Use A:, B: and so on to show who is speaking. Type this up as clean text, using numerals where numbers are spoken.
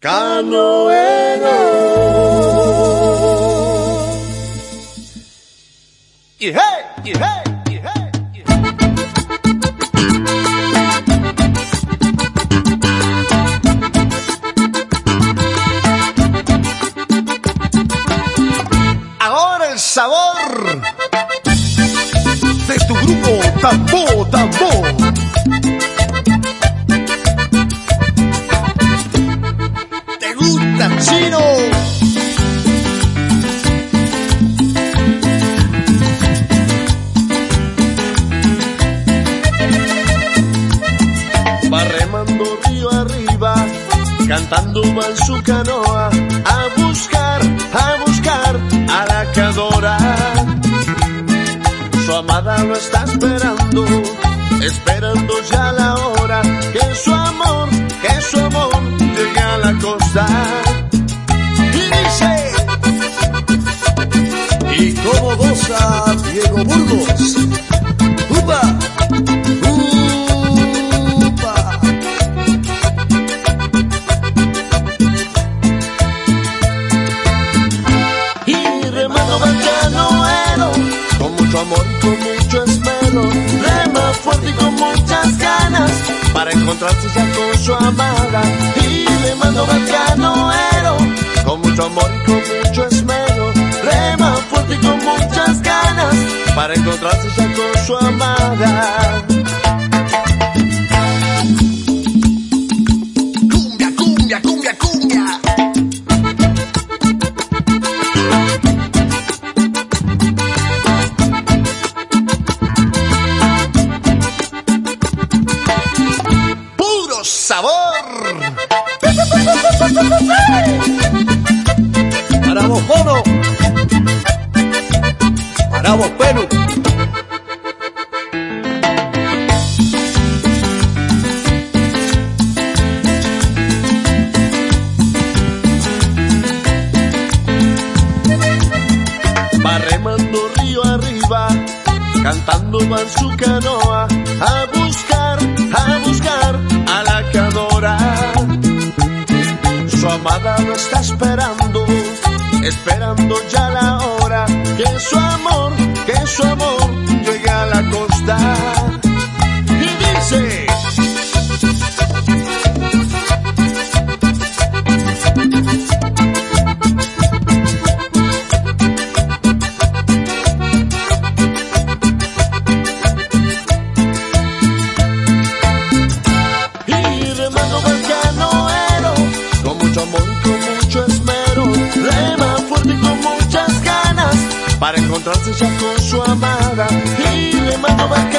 A: Canoero. Y hey, y hey, y hey, y hey. Ahora el sabor de tu grupo Tambo Tambo. ¿Te gusta, chino? Va remando río arriba, cantando va en su canoa, a buscar a la que adora. Su amada lo está esperando ya la hora, que su amor llegue a la costa. Y dice, y como goza Diego Burgos. ¡Upa! Amor y con mucho esmero, rema fuerte y con muchas ganas para encontrarse ya con su amada. Y le mando al canoero con mucho amor y con mucho esmero, rema fuerte y con muchas ganas para encontrarse ya con su amada. Cumbia, cumbia, cumbia, cumbia. Sabor para vos, mono, para vos, Perú. Va remando río arriba, cantando va en su canoa, a buscar a la que adora. Su amada lo está esperando ya la hora, que su amor llegue a la costa. Y dice, para encontrarse ya con su amada. Y le mando